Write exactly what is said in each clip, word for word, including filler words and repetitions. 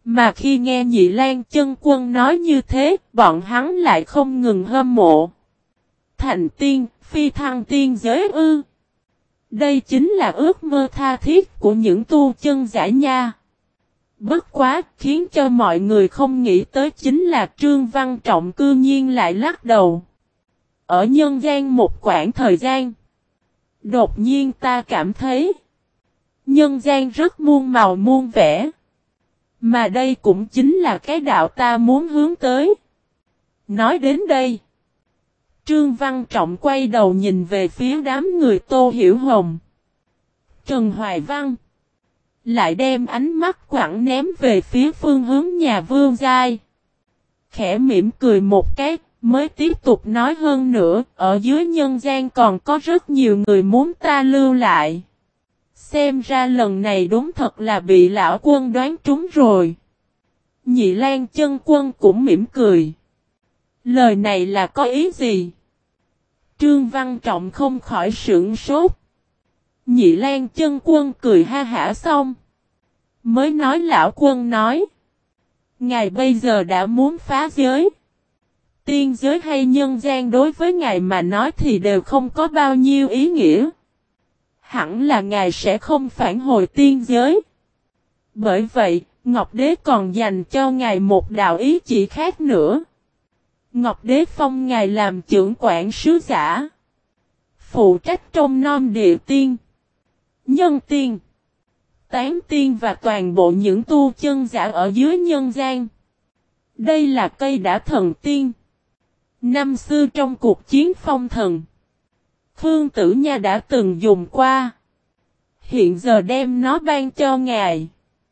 Mà khi nghe Nhị Lang Chân Quân nói như thế, bọn hắn lại không ngừng hâm mộ. Thành tiên, phi thăng tiên giới ư. Đây chính là ước mơ tha thiết của những tu chân giả nha. Bất quá, khiến cho mọi người không nghĩ tới chính là Trương Văn Trọng cư nhiên lại lắc đầu. Ở nhân gian một quãng thời gian, đột nhiên ta cảm thấy nhân gian rất muôn màu muôn vẻ. Mà đây cũng chính là cái đạo ta muốn hướng tới. Nói đến đây, Trương Văn Trọng quay đầu nhìn về phía đám người Tô Hiểu Hồng, Trần Hoài Văn, lại đem ánh mắt quẳng ném về phía phương hướng nhà Vương Giai. Khẽ mỉm cười một cái, mới tiếp tục nói hơn nữa, ở dưới nhân gian còn có rất nhiều người muốn ta lưu lại. Xem ra lần này đúng thật là bị lão quân đoán trúng rồi. Nhị Lang Chân Quân cũng mỉm cười. Lời này là có ý gì? Trương Văn Trọng không khỏi sửng sốt. Nhị Lang Chân Quân cười ha hả xong, mới nói lão quân nói. Ngài bây giờ đã muốn phá giới. Tiên giới hay nhân gian đối với ngài mà nói thì đều không có bao nhiêu ý nghĩa. Hẳn là ngài sẽ không phản hồi tiên giới. Bởi vậy, Ngọc Đế còn dành cho ngài một đạo ý chỉ khác nữa. Ngọc Đế phong ngài làm trưởng quản sứ giả, phụ trách trông nom địa tiên, nhân tiên, tán tiên và toàn bộ những tu chân giả ở dưới nhân gian. Đây là cây đã thần tiên. Năm xưa trong cuộc chiến phong thần, Khương Tử Nha đã từng dùng qua. Hiện giờ đem nó ban cho ngài,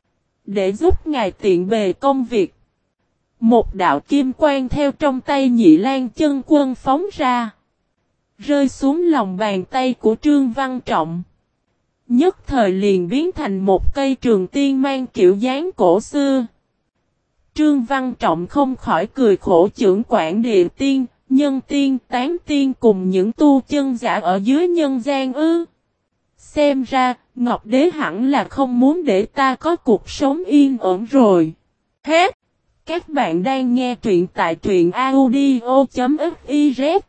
để giúp ngài tiện bề công việc. Một đạo kim quang theo trong tay Nhị Lang Chân Quân phóng ra, rơi xuống lòng bàn tay của Trương Văn Trọng. Nhất thời liền biến thành một cây trường tiên mang kiểu dáng cổ xưa. Trương Văn Trọng không khỏi cười khổ, trưởng quản địa tiên, nhân tiên, tán tiên cùng những tu chân giả ở dưới nhân gian ư. Xem ra, Ngọc Đế hẳn là không muốn để ta có cuộc sống yên ổn rồi. Hết! Các bạn đang nghe truyện tại truyện audio chấm fiz